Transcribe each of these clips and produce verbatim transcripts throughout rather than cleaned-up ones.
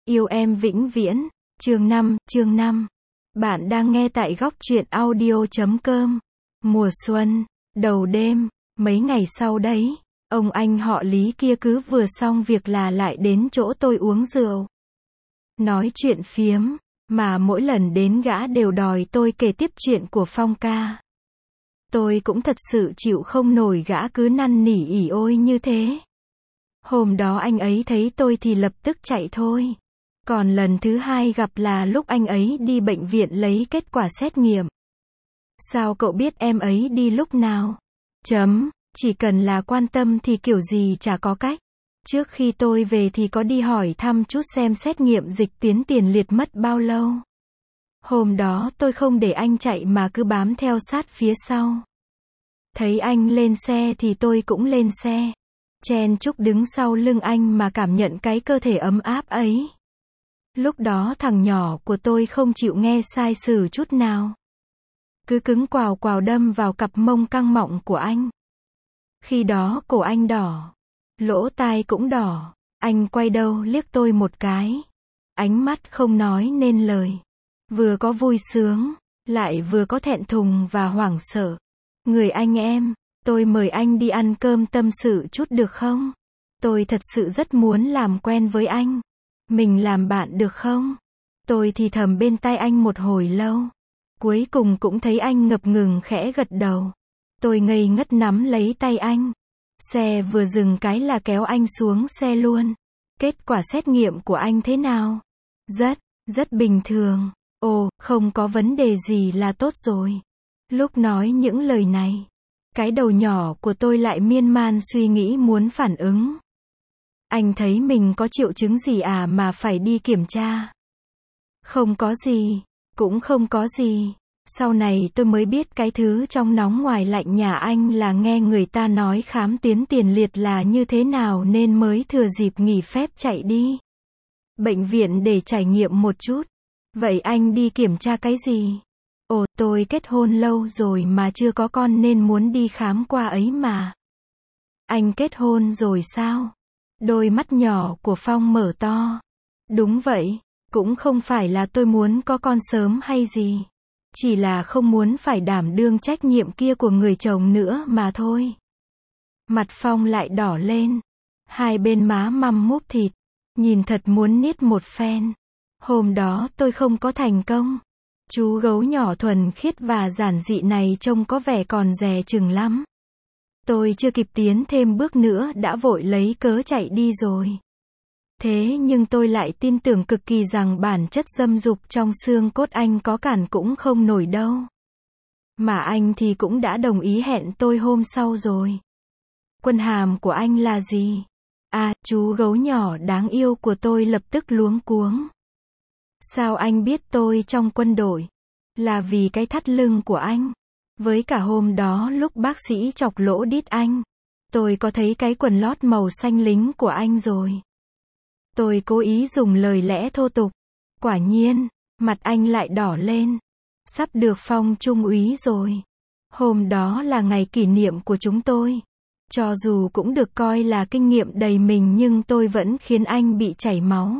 Yêu em vĩnh viễn. Chương năm, chương năm. Bạn đang nghe tại góc truyện audio chấm com. Mùa xuân, đầu đêm, mấy ngày sau đấy, ông anh họ Lý kia cứ vừa xong việc là lại đến chỗ tôi uống rượu. Nói chuyện phiếm, mà mỗi lần đến gã đều đòi tôi kể tiếp chuyện của Phong ca. Tôi cũng thật sự chịu không nổi gã cứ năn nỉ ỉ ôi như thế. Hôm đó anh ấy thấy tôi thì lập tức chạy thôi. Còn lần thứ hai gặp là lúc anh ấy đi bệnh viện lấy kết quả xét nghiệm. Sao cậu biết em ấy đi lúc nào? Chấm, chỉ cần là quan tâm thì kiểu gì chả có cách. Trước khi tôi về thì có đi hỏi thăm chút xem xét nghiệm dịch tiến tiền liệt mất bao lâu. Hôm đó tôi không để anh chạy mà cứ bám theo sát phía sau. Thấy anh lên xe thì tôi cũng lên xe. Chen chúc đứng sau lưng anh mà cảm nhận cái cơ thể ấm áp ấy. Lúc đó thằng nhỏ của tôi không chịu nghe sai sử chút nào. Cứ cứng quào quào đâm vào cặp mông căng mọng của anh. Khi đó cổ anh đỏ. Lỗ tai cũng đỏ. Anh quay đầu liếc tôi một cái. Ánh mắt không nói nên lời. Vừa có vui sướng, lại vừa có thẹn thùng và hoảng sợ. Người anh em, tôi mời anh đi ăn cơm tâm sự chút được không? Tôi thật sự rất muốn làm quen với anh. Mình làm bạn được không? Tôi thì thầm bên tai anh một hồi lâu. Cuối cùng cũng thấy anh ngập ngừng khẽ gật đầu. Tôi ngây ngất nắm lấy tay anh. Xe vừa dừng cái là kéo anh xuống xe luôn. Kết quả xét nghiệm của anh thế nào? Rất, rất bình thường. Ồ, không có vấn đề gì là tốt rồi. Lúc nói những lời này, cái đầu nhỏ của tôi lại miên man suy nghĩ muốn phản ứng. Anh thấy mình có triệu chứng gì à mà phải đi kiểm tra? Không có gì, cũng không có gì. Sau này tôi mới biết cái thứ trong nóng ngoài lạnh nhà anh là nghe người ta nói khám tiến tiền liệt là như thế nào nên mới thừa dịp nghỉ phép chạy đi bệnh viện để trải nghiệm một chút. Vậy anh đi kiểm tra cái gì? Ồ, tôi kết hôn lâu rồi mà chưa có con nên muốn đi khám qua ấy mà. Anh kết hôn rồi sao? Đôi mắt nhỏ của Phong mở to. Đúng vậy, cũng không phải là tôi muốn có con sớm hay gì. Chỉ là không muốn phải đảm đương trách nhiệm kia của người chồng nữa mà thôi. Mặt Phong lại đỏ lên. Hai bên má măm múp thịt. Nhìn thật muốn niết một phen. Hôm đó tôi không có thành công. Chú gấu nhỏ thuần khiết và giản dị này trông có vẻ còn dè chừng lắm. Tôi chưa kịp tiến thêm bước nữa đã vội lấy cớ chạy đi rồi. Thế nhưng tôi lại tin tưởng cực kỳ rằng bản chất dâm dục trong xương cốt anh có cản cũng không nổi đâu. Mà anh thì cũng đã đồng ý hẹn tôi hôm sau rồi. Quân hàm của anh là gì? À, chú gấu nhỏ đáng yêu của tôi lập tức luống cuống. Sao anh biết tôi trong quân đội? Là vì cái thắt lưng của anh. Với cả hôm đó lúc bác sĩ chọc lỗ đít anh, tôi có thấy cái quần lót màu xanh lính của anh rồi. Tôi cố ý dùng lời lẽ thô tục. Quả nhiên, mặt anh lại đỏ lên. Sắp được phong trung úy rồi. Hôm đó là ngày kỷ niệm của chúng tôi. Cho dù cũng được coi là kinh nghiệm đầy mình nhưng tôi vẫn khiến anh bị chảy máu.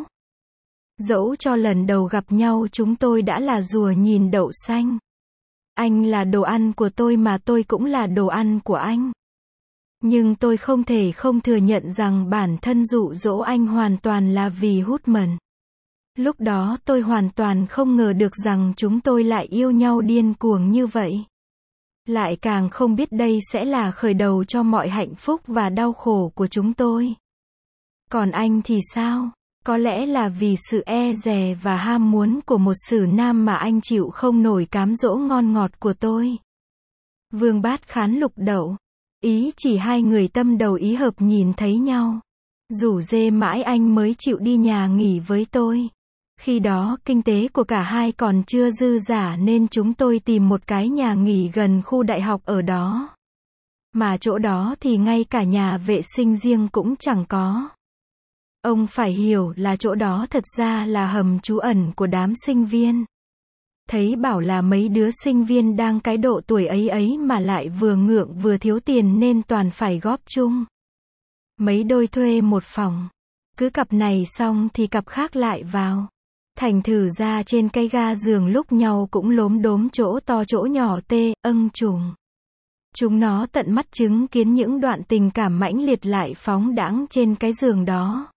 Dẫu cho lần đầu gặp nhau chúng tôi đã là rùa nhìn đậu xanh. Anh là đồ ăn của tôi mà tôi cũng là đồ ăn của anh. Nhưng tôi không thể không thừa nhận rằng bản thân dụ dỗ anh hoàn toàn là vì hút mần. Lúc đó tôi hoàn toàn không ngờ được rằng chúng tôi lại yêu nhau điên cuồng như vậy. Lại càng không biết đây sẽ là khởi đầu cho mọi hạnh phúc và đau khổ của chúng tôi. Còn anh thì sao? Có lẽ là vì sự e dè và ham muốn của một sử nam mà anh chịu không nổi cám dỗ ngon ngọt của tôi. Vương bát khán lục đậu. Ý chỉ hai người tâm đầu ý hợp nhìn thấy nhau. Rủ dê mãi anh mới chịu đi nhà nghỉ với tôi. Khi đó kinh tế của cả hai còn chưa dư dả nên chúng tôi tìm một cái nhà nghỉ gần khu đại học ở đó. Mà chỗ đó thì ngay cả nhà vệ sinh riêng cũng chẳng có. Ông phải hiểu là chỗ đó thật ra là hầm trú ẩn của đám sinh viên. Thấy bảo là mấy đứa sinh viên đang cái độ tuổi ấy ấy mà lại vừa ngượng vừa thiếu tiền nên toàn phải góp chung. Mấy đôi thuê một phòng. cứ cặp này xong thì cặp khác lại vào. Thành thử ra trên cái ga giường lúc nhau cũng lốm đốm chỗ to chỗ nhỏ tê, âng trùng. Chúng nó tận mắt chứng kiến những đoạn tình cảm mãnh liệt lại phóng đãng trên cái giường đó.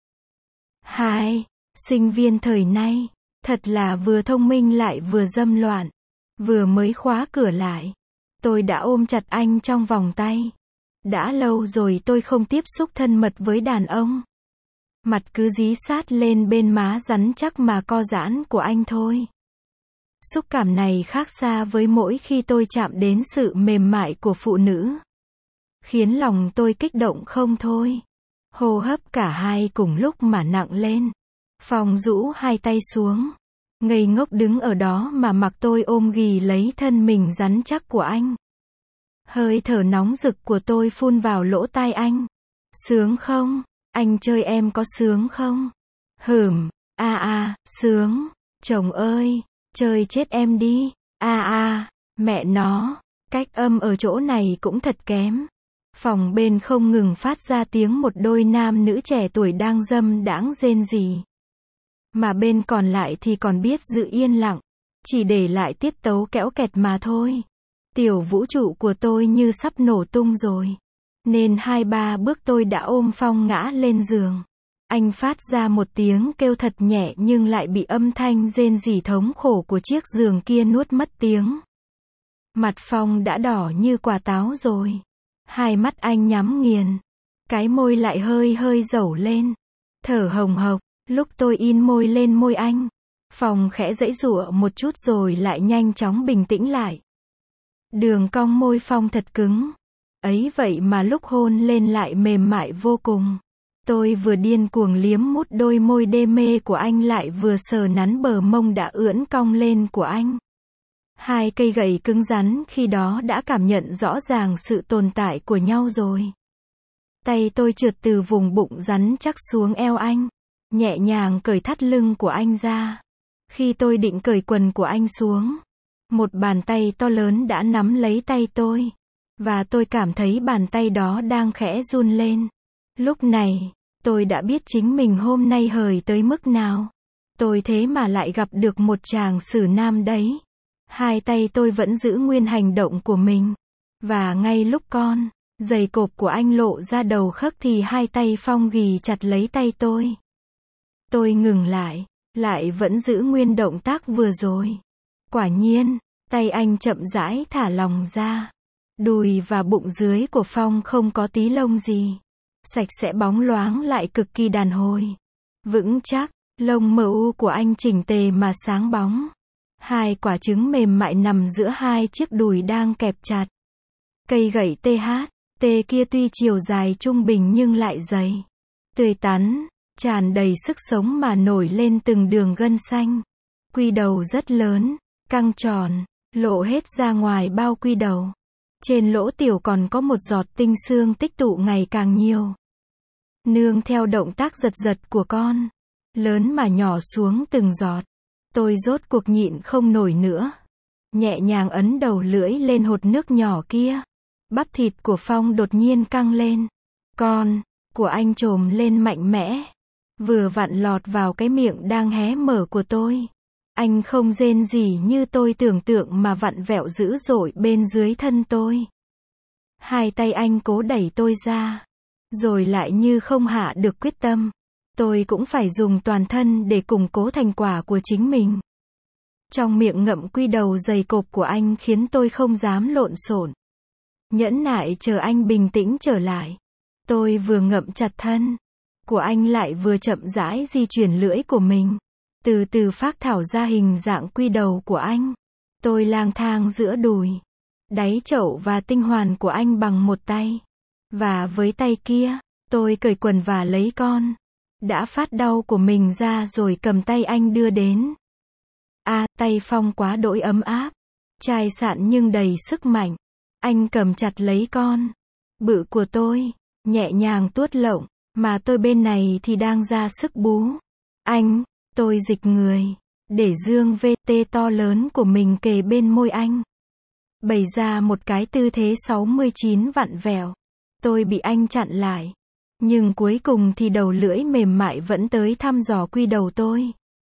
Hai, sinh viên thời nay, thật là vừa thông minh lại vừa dâm loạn. Vừa mới khóa cửa lại, tôi đã ôm chặt anh trong vòng tay. Đã lâu rồi tôi không tiếp xúc thân mật với đàn ông. Mặt cứ dí sát lên bên má rắn chắc mà co giãn của anh thôi. Xúc cảm này khác xa với mỗi khi tôi chạm đến sự mềm mại của phụ nữ. Khiến lòng tôi kích động không thôi. Hô hấp cả hai cùng lúc mà nặng lên. Phong rũ hai tay xuống. Ngây ngốc đứng ở đó mà mặc tôi ôm ghì lấy thân mình rắn chắc của anh. Hơi thở nóng rực của tôi phun vào lỗ tai anh. Sướng không? Anh chơi em có sướng không? Hửm, a a, sướng. Chồng ơi, chơi chết em đi. A a, mẹ nó, cách âm ở chỗ này cũng thật kém. Phòng bên không ngừng phát ra tiếng một đôi nam nữ trẻ tuổi đang dâm đãng rên rỉ. Mà bên còn lại thì còn biết giữ yên lặng, chỉ để lại tiết tấu kẽo kẹt mà thôi. Tiểu vũ trụ của tôi như sắp nổ tung rồi. Nên hai ba bước tôi đã ôm Phong ngã lên giường. Anh phát ra một tiếng kêu thật nhẹ nhưng lại bị âm thanh rên rỉ thống khổ của chiếc giường kia nuốt mất tiếng. Mặt Phong đã đỏ như quả táo rồi. Hai mắt anh nhắm nghiền. Cái môi lại hơi hơi dẩu lên. Thở hồng hộc. Lúc tôi in môi lên môi anh, Phong khẽ giãy giụa một chút rồi lại nhanh chóng bình tĩnh lại. Đường cong môi Phong thật cứng. Ấy vậy mà lúc hôn lên lại mềm mại vô cùng. Tôi vừa điên cuồng liếm mút đôi môi đê mê của anh lại vừa sờ nắn bờ mông đã ưỡn cong lên của anh. Hai cây gậy cứng rắn khi đó đã cảm nhận rõ ràng sự tồn tại của nhau rồi. Tay tôi trượt từ vùng bụng rắn chắc xuống eo anh. Nhẹ nhàng cởi thắt lưng của anh ra. Khi tôi định cởi quần của anh xuống, một bàn tay to lớn đã nắm lấy tay tôi. Và tôi cảm thấy bàn tay đó đang khẽ run lên. Lúc này, tôi đã biết chính mình hôm nay hời tới mức nào. Tôi thế mà lại gặp được một chàng xử nam đấy. Hai tay tôi vẫn giữ nguyên hành động của mình. Và ngay lúc con, giày cộp của anh lộ ra đầu khấc thì hai tay Phong ghì chặt lấy tay tôi. Tôi ngừng lại, lại vẫn giữ nguyên động tác vừa rồi. Quả nhiên, tay anh chậm rãi thả lỏng ra. Đùi và bụng dưới của Phong không có tí lông gì. Sạch sẽ bóng loáng lại cực kỳ đàn hồi. Vững chắc, lông mờ u của anh chỉnh tề mà sáng bóng. Hai quả trứng mềm mại nằm giữa hai chiếc đùi đang kẹp chặt. Cây gậy tê hát, tê kia tuy chiều dài trung bình nhưng lại dày. Tươi tắn. Tràn đầy sức sống mà nổi lên từng đường gân xanh. Quy đầu rất lớn, căng tròn, lộ hết ra ngoài bao quy đầu. Trên lỗ tiểu còn có một giọt tinh xương tích tụ ngày càng nhiều. Nương theo động tác giật giật của con, lớn mà nhỏ xuống từng giọt. Tôi rốt cuộc nhịn không nổi nữa. Nhẹ nhàng ấn đầu lưỡi lên hột nước nhỏ kia. Bắp thịt của Phong đột nhiên căng lên. Con của anh trồm lên mạnh mẽ. Vừa vặn lọt vào cái miệng đang hé mở của tôi. Anh không rên gì như tôi tưởng tượng mà vặn vẹo dữ dội bên dưới thân tôi. Hai tay anh cố đẩy tôi ra. Rồi lại như không hạ được quyết tâm. Tôi cũng phải dùng toàn thân để củng cố thành quả của chính mình. Trong miệng ngậm quy đầu dày cộp của anh khiến tôi không dám lộn xộn. Nhẫn nại chờ anh bình tĩnh trở lại. Tôi vừa ngậm chặt thân của anh lại vừa chậm rãi di chuyển lưỡi của mình. Từ từ phác thảo ra hình dạng quy đầu của anh. Tôi lang thang giữa đùi, đáy chậu và tinh hoàn của anh bằng một tay. Và với tay kia, tôi cởi quần và lấy con đã phát đau của mình ra rồi cầm tay anh đưa đến. A, à, tay Phong quá đỗi ấm áp. Chai sạn nhưng đầy sức mạnh. Anh cầm chặt lấy con bự của tôi, nhẹ nhàng tuốt lộng. Mà tôi bên này thì đang ra sức bú. Anh, tôi dịch người, để dương vê tê to lớn của mình kề bên môi anh. Bày ra một cái tư thế sáu mươi chín vặn vẹo. Tôi bị anh chặn lại. Nhưng cuối cùng thì đầu lưỡi mềm mại vẫn tới thăm dò quy đầu tôi.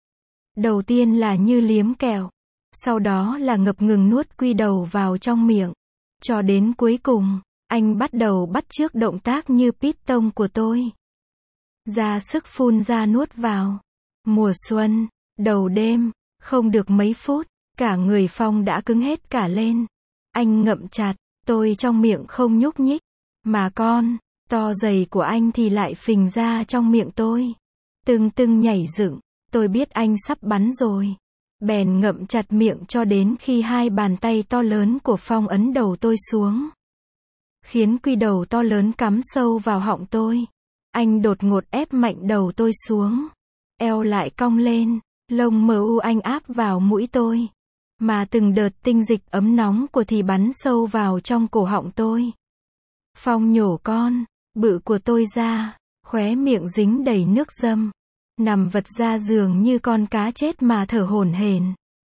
Đầu tiên là như liếm kẹo, sau đó là ngập ngừng nuốt quy đầu vào trong miệng. Cho đến cuối cùng, anh bắt đầu bắt chước động tác như piston của tôi. Ra sức phun ra nuốt vào. Mùa xuân, đầu đêm, không được mấy phút, cả người Phong đã cứng hết cả lên. Anh ngậm chặt, tôi trong miệng không nhúc nhích, mà con to dày của anh thì lại phình ra trong miệng tôi. Tưng tưng nhảy dựng, tôi biết anh sắp bắn rồi. Bèn ngậm chặt miệng cho đến khi hai bàn tay to lớn của Phong ấn đầu tôi xuống. Khiến quy đầu to lớn cắm sâu vào họng tôi. Anh đột ngột ép mạnh đầu tôi xuống. Eo lại cong lên, lông mờ u anh áp vào mũi tôi. Mà từng đợt tinh dịch ấm nóng của thì bắn sâu vào trong cổ họng tôi. Phong nhổ con bự của tôi ra, khóe miệng dính đầy nước dâm. Nằm vật ra giường như con cá chết mà thở hổn hển.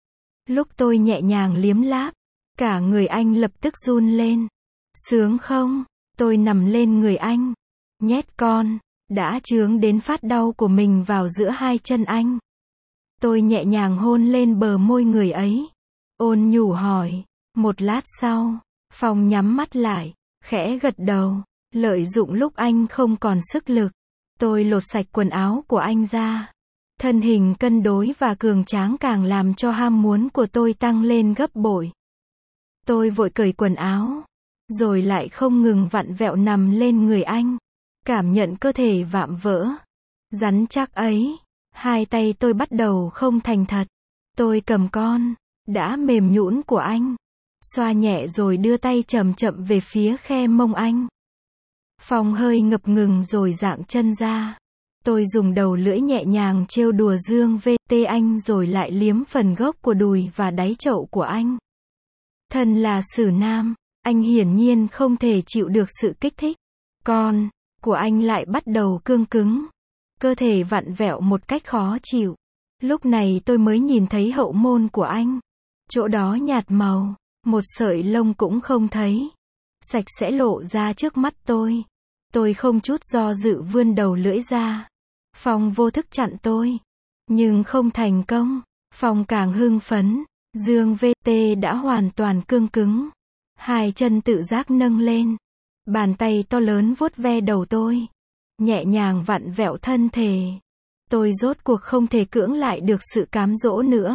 Lúc tôi nhẹ nhàng liếm láp, cả người anh lập tức run lên. Sướng không? Tôi nằm lên người anh, nhét con đã chướng đến phát đau của mình vào giữa hai chân anh. Tôi nhẹ nhàng hôn lên bờ môi người ấy, ôn nhủ hỏi. Một lát sau, Phong nhắm mắt lại, khẽ gật đầu. Lợi dụng lúc anh không còn sức lực, tôi lột sạch quần áo của anh ra. Thân hình cân đối và cường tráng càng làm cho ham muốn của tôi tăng lên gấp bội. Tôi vội cởi quần áo, rồi lại không ngừng vặn vẹo nằm lên người anh, cảm nhận cơ thể vạm vỡ, rắn chắc ấy. Hai tay tôi bắt đầu không thành thật. Tôi cầm con đã mềm nhũn của anh, xoa nhẹ rồi đưa tay chậm chậm về phía khe mông anh. Phong hơi ngập ngừng rồi dạng chân ra. Tôi dùng đầu lưỡi nhẹ nhàng trêu đùa dương vê tê anh rồi lại liếm phần gốc của đùi và đáy chậu của anh. Thân là xử nam, anh hiển nhiên không thể chịu được sự kích thích. Con của anh lại bắt đầu cương cứng, cơ thể vặn vẹo một cách khó chịu. Lúc này tôi mới nhìn thấy hậu môn của anh. Chỗ đó nhạt màu, một sợi lông cũng không thấy. Sạch sẽ lộ ra trước mắt tôi. Tôi không chút do dự vươn đầu lưỡi ra. Phong vô thức chặn tôi, nhưng không thành công. Phong càng hưng phấn. Dương vê tê đã hoàn toàn cương cứng. Hai chân tự giác nâng lên. Bàn tay to lớn vuốt ve đầu tôi, nhẹ nhàng vặn vẹo thân thể. Tôi rốt cuộc không thể cưỡng lại được sự cám dỗ nữa.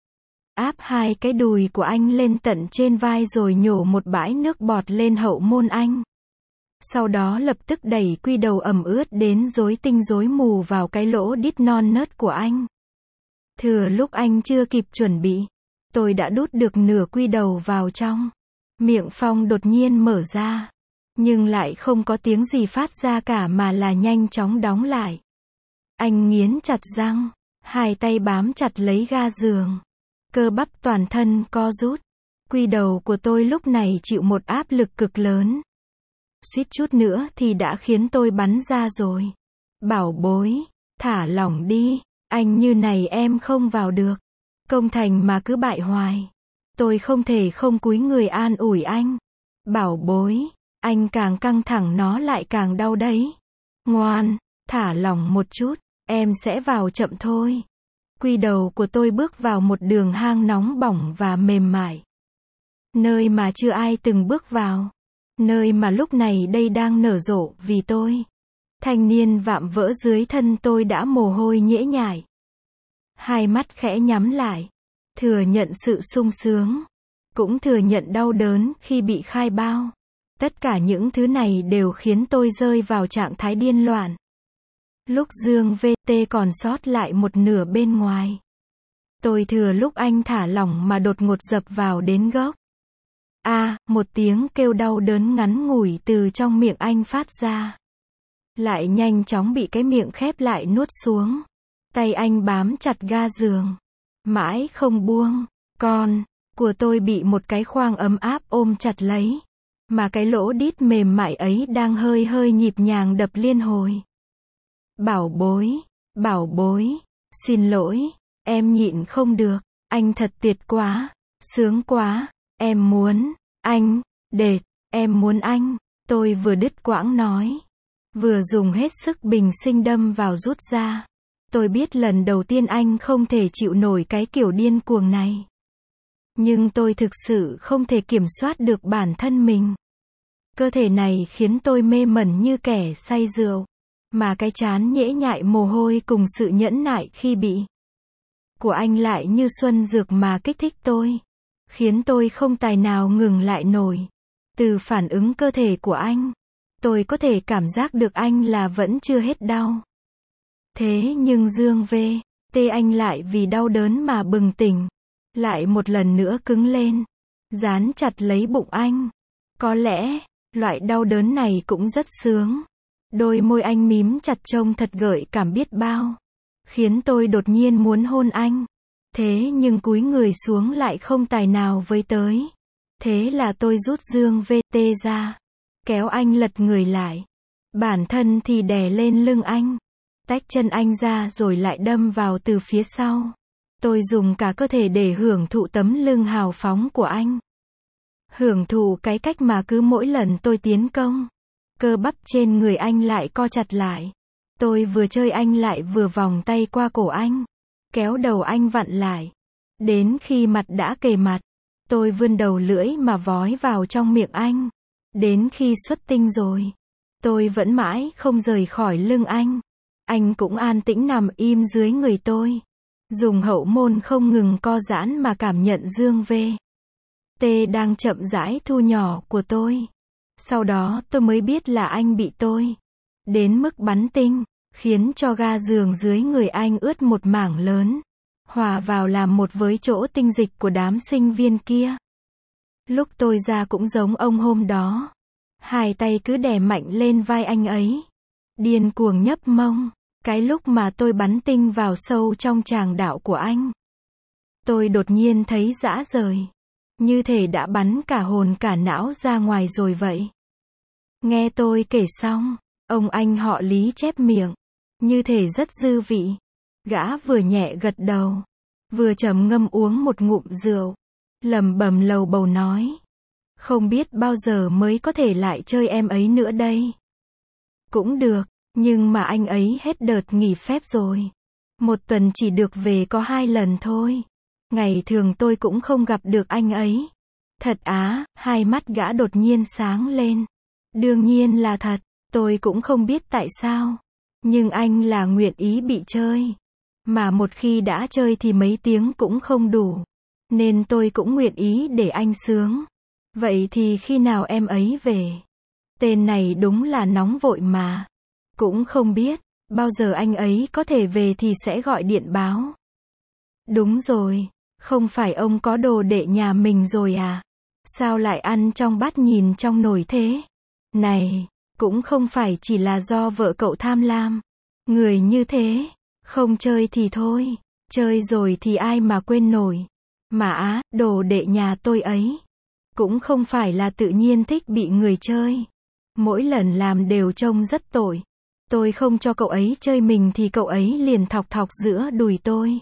Áp hai cái đùi của anh lên tận trên vai rồi nhổ một bãi nước bọt lên hậu môn anh. Sau đó lập tức đẩy quy đầu ẩm ướt đến rối tinh rối mù vào cái lỗ đít non nớt của anh. Thừa lúc anh chưa kịp chuẩn bị, tôi đã đút được nửa quy đầu vào trong. Miệng Phong đột nhiên mở ra, nhưng lại không có tiếng gì phát ra cả mà là nhanh chóng đóng lại. Anh nghiến chặt răng, hai tay bám chặt lấy ga giường. Cơ bắp toàn thân co rút. Quy đầu của tôi lúc này chịu một áp lực cực lớn. Suýt chút nữa thì đã khiến tôi bắn ra rồi. Bảo bối, thả lỏng đi, anh như này em không vào được. Công thành mà cứ bại hoài. Tôi không thể không cúi người an ủi anh. Bảo bối, anh càng căng thẳng nó lại càng đau đấy. Ngoan, thả lỏng một chút, em sẽ vào chậm thôi. Quy đầu của tôi bước vào một đường hang nóng bỏng và mềm mại. Nơi mà chưa ai từng bước vào. Nơi mà lúc này đây đang nở rộ vì tôi. Thanh niên vạm vỡ dưới thân tôi đã mồ hôi nhễ nhại. Hai mắt khẽ nhắm lại. Thừa nhận sự sung sướng. Cũng thừa nhận đau đớn khi bị khai bao. Tất cả những thứ này đều khiến tôi rơi vào trạng thái điên loạn. Lúc Dương vê tê còn sót lại một nửa bên ngoài. Tôi thừa lúc anh thả lỏng mà đột ngột dập vào đến gốc. A, à, một tiếng kêu đau đớn ngắn ngủi từ trong miệng anh phát ra. Lại nhanh chóng bị cái miệng khép lại nuốt xuống. Tay anh bám chặt ga giường. Mãi không buông. Con của tôi bị một cái khoang ấm áp ôm chặt lấy. Mà cái lỗ đít mềm mại ấy đang hơi hơi nhịp nhàng đập liên hồi. Bảo bối, bảo bối, xin lỗi, em nhịn không được, anh thật tuyệt quá, sướng quá, em muốn, anh, đệt, em muốn anh, tôi vừa đứt quãng nói. Vừa dùng hết sức bình sinh đâm vào rút ra. Tôi biết lần đầu tiên anh không thể chịu nổi cái kiểu điên cuồng này. Nhưng tôi thực sự không thể kiểm soát được bản thân mình. Cơ thể này khiến tôi mê mẩn như kẻ say rượu. Mà cái trán nhễ nhại mồ hôi cùng sự nhẫn nại khi bị của anh lại như xuân dược mà kích thích tôi. Khiến tôi không tài nào ngừng lại nổi. Từ phản ứng cơ thể của anh, tôi có thể cảm giác được anh là vẫn chưa hết đau. Thế nhưng Dương V. T anh lại vì đau đớn mà bừng tỉnh. Lại một lần nữa cứng lên. Dán chặt lấy bụng anh. Có lẽ, loại đau đớn này cũng rất sướng. Đôi môi anh mím chặt trông thật gợi cảm biết bao. Khiến tôi đột nhiên muốn hôn anh. Thế nhưng cúi người xuống lại không tài nào với tới. Thế là tôi rút Dương V T ra. Kéo anh lật người lại. Bản thân thì đè lên lưng anh. Tách chân anh ra rồi lại đâm vào từ phía sau. Tôi dùng cả cơ thể để hưởng thụ tấm lưng hào phóng của anh. Hưởng thụ cái cách mà cứ mỗi lần tôi tiến công, cơ bắp trên người anh lại co chặt lại. Tôi vừa chơi anh lại vừa vòng tay qua cổ anh. Kéo đầu anh vặn lại. Đến khi mặt đã kề mặt, tôi vươn đầu lưỡi mà vói vào trong miệng anh. Đến khi xuất tinh rồi, tôi vẫn mãi không rời khỏi lưng anh. Anh cũng an tĩnh nằm im dưới người tôi. Dùng hậu môn không ngừng co giãn mà cảm nhận Dương V. T đang chậm rãi thu nhỏ của tôi. Sau đó tôi mới biết là anh bị tôi đến mức bắn tinh, khiến cho ga giường dưới người anh ướt một mảng lớn, hòa vào làm một với chỗ tinh dịch của đám sinh viên kia. Lúc tôi ra cũng giống ông hôm đó. Hai tay cứ đè mạnh lên vai anh ấy. Điên cuồng nhấp mông. Cái lúc mà tôi bắn tinh vào sâu trong tràng đạo của anh, tôi đột nhiên thấy rã rời. Như thể đã bắn cả hồn cả não ra ngoài rồi vậy. Nghe tôi kể xong, ông anh họ Lý chép miệng. Như thể rất dư vị. Gã vừa nhẹ gật đầu, vừa trầm ngâm uống một ngụm rượu. Lẩm bẩm lầu bầu nói. Không biết bao giờ mới có thể lại chơi em ấy nữa đây. Cũng được. Nhưng mà anh ấy hết đợt nghỉ phép rồi. Một tuần chỉ được về có hai lần thôi. Ngày thường tôi cũng không gặp được anh ấy. Thật á, hai mắt gã đột nhiên sáng lên. Đương nhiên là thật, tôi cũng không biết tại sao. Nhưng anh là nguyện ý bị chơi. Mà một khi đã chơi thì mấy tiếng cũng không đủ. Nên tôi cũng nguyện ý để anh sướng. Vậy thì khi nào em ấy về? Tên này đúng là nóng vội mà. Cũng không biết, bao giờ anh ấy có thể về thì sẽ gọi điện báo. Đúng rồi, không phải ông có đồ đệ nhà mình rồi à? Sao lại ăn trong bát nhìn trong nồi thế? Này, cũng không phải chỉ là do vợ cậu tham lam. Người như thế, không chơi thì thôi, chơi rồi thì ai mà quên nổi. Mà á, đồ đệ nhà tôi ấy, cũng không phải là tự nhiên thích bị người chơi. Mỗi lần làm đều trông rất tội. Tôi không cho cậu ấy chơi mình thì cậu ấy liền thọc thọc giữa đùi tôi.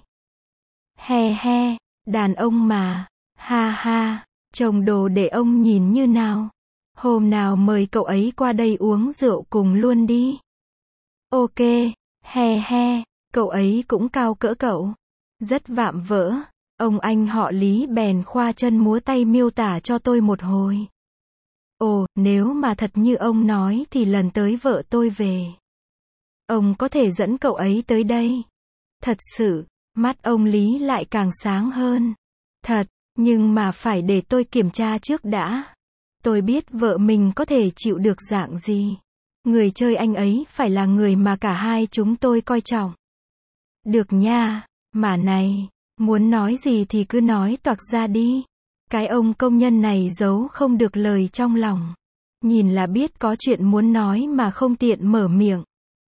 He he, đàn ông mà, ha ha, chồng đồ để ông nhìn như nào. Hôm nào mời cậu ấy qua đây uống rượu cùng luôn đi. Ok, he he, cậu ấy cũng cao cỡ cậu. Rất vạm vỡ, ông anh họ Lý bèn khoa chân múa tay miêu tả cho tôi một hồi. Ồ, nếu mà thật như ông nói thì lần tới vợ tôi về, ông có thể dẫn cậu ấy tới đây. Thật sự, mắt ông Lý lại càng sáng hơn. Thật, nhưng mà phải để tôi kiểm tra trước đã. Tôi biết vợ mình có thể chịu được dạng gì. Người chơi anh ấy phải là người mà cả hai chúng tôi coi trọng. Được nha, mà này, muốn nói gì thì cứ nói toạc ra đi. Cái ông công nhân này giấu không được lời trong lòng. Nhìn là biết có chuyện muốn nói mà không tiện mở miệng.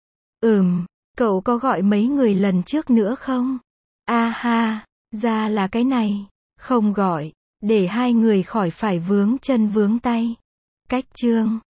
Ừm, cậu có gọi mấy người lần trước nữa không? A ha, ra là cái này. Không gọi, để hai người khỏi phải vướng chân vướng tay. Cách chương